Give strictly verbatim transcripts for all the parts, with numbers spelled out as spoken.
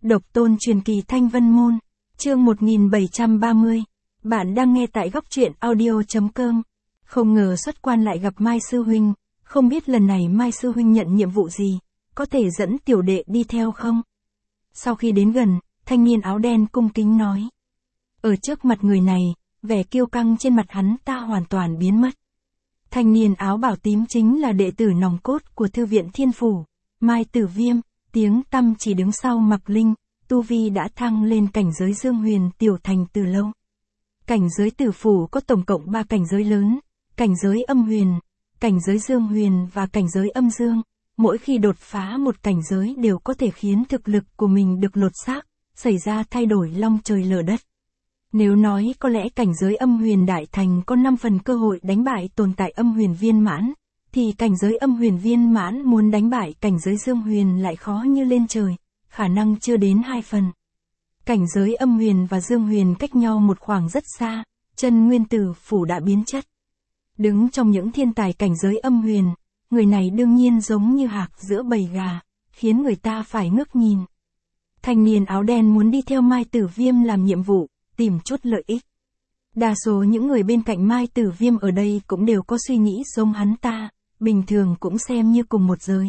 Độc tôn truyền kỳ Thanh Vân Môn, chương một nghìn bảy trăm ba mươi. Bạn đang nghe tại góc truyện audio.com. Không ngờ xuất quan lại gặp Mai Sư Huynh, không biết lần này Mai Sư Huynh nhận nhiệm vụ gì, có thể dẫn tiểu đệ đi theo không? Sau khi đến gần, thanh niên áo đen cung kính nói. Ở trước mặt người này, vẻ kiêu căng trên mặt hắn ta hoàn toàn biến mất. Thanh niên áo bảo tím chính là đệ tử nòng cốt của Thư viện Thiên Phủ, Mai Tử Viêm, tiếng tăm chỉ đứng sau Mạc Linh, tu vi đã thăng lên cảnh giới Dương Huyền tiểu thành từ lâu. Cảnh giới Tử Phủ có tổng cộng ba cảnh giới lớn, cảnh giới Âm Huyền, cảnh giới Dương Huyền và cảnh giới Âm Dương. Mỗi khi đột phá một cảnh giới đều có thể khiến thực lực của mình được lột xác, xảy ra thay đổi long trời lở đất. Nếu nói có lẽ cảnh giới Âm Huyền đại thành có năm phần cơ hội đánh bại tồn tại Âm Huyền viên mãn, thì cảnh giới Âm Huyền viên mãn muốn đánh bại cảnh giới Dương Huyền lại khó như lên trời, khả năng chưa đến hai phần. Cảnh giới Âm Huyền và Dương Huyền cách nhau một khoảng rất xa, chân nguyên tử phủ đã biến chất. Đứng trong những thiên tài cảnh giới Âm Huyền, người này đương nhiên giống như hạc giữa bầy gà, khiến người ta phải ngước nhìn. Thanh niên áo đen muốn đi theo Mai Tử Viêm làm nhiệm vụ, tìm chút lợi ích. Đa số những người bên cạnh Mai Tử Viêm ở đây cũng đều có suy nghĩ giống hắn ta, bình thường cũng xem như cùng một giới.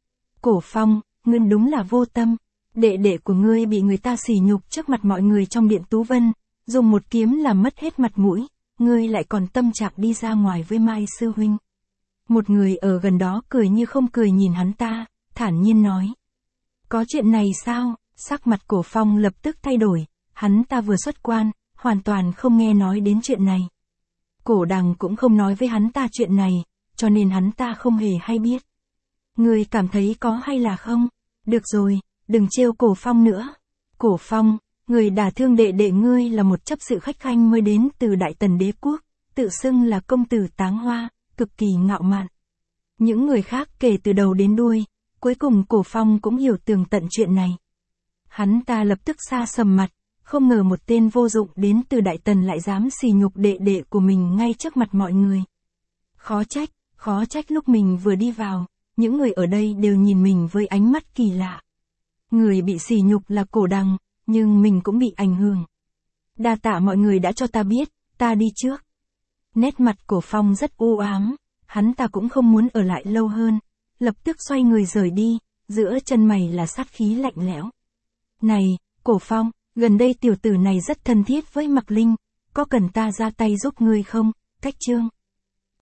Cổ Phong, ngươi đúng là vô tâm, đệ đệ của ngươi bị người ta sỉ nhục trước mặt mọi người trong điện Tú Vân, dùng một kiếm làm mất hết mặt mũi, ngươi lại còn tâm trạng đi ra ngoài với Mai Sư Huynh. Một người ở gần đó cười như không cười nhìn hắn ta, thản nhiên nói. Có chuyện này sao? Sắc mặt Cổ Phong lập tức thay đổi, hắn ta vừa xuất quan, hoàn toàn không nghe nói đến chuyện này. Cổ Đằng cũng không nói với hắn ta chuyện này, cho nên hắn ta không hề hay biết. Ngươi cảm thấy có hay là không? Được rồi, đừng trêu Cổ Phong nữa. Cổ Phong, người đả thương đệ đệ ngươi là một chấp sự khách khanh mới đến từ Đại Tần Đế Quốc, tự xưng là công tử Táng Hoa, cực kỳ ngạo mạn. Những người khác kể từ đầu đến đuôi, cuối cùng Cổ Phong cũng hiểu tường tận chuyện này. Hắn ta lập tức sa sầm mặt, không ngờ một tên vô dụng đến từ Đại Tần lại dám sỉ nhục đệ đệ của mình ngay trước mặt mọi người. Khó trách, khó trách lúc mình vừa đi vào, những người ở đây đều nhìn mình với ánh mắt kỳ lạ. Người bị sỉ nhục là Cổ Đằng, nhưng mình cũng bị ảnh hưởng. Đa tạ mọi người đã cho ta biết, ta đi trước. Nét mặt Cổ Phong rất u ám, hắn ta cũng không muốn ở lại lâu hơn, lập tức xoay người rời đi, giữa chân mày là sát khí lạnh lẽo. Này, Cổ Phong, gần đây tiểu tử này rất thân thiết với Mạc Linh, có cần ta ra tay giúp ngươi không? Cách chương.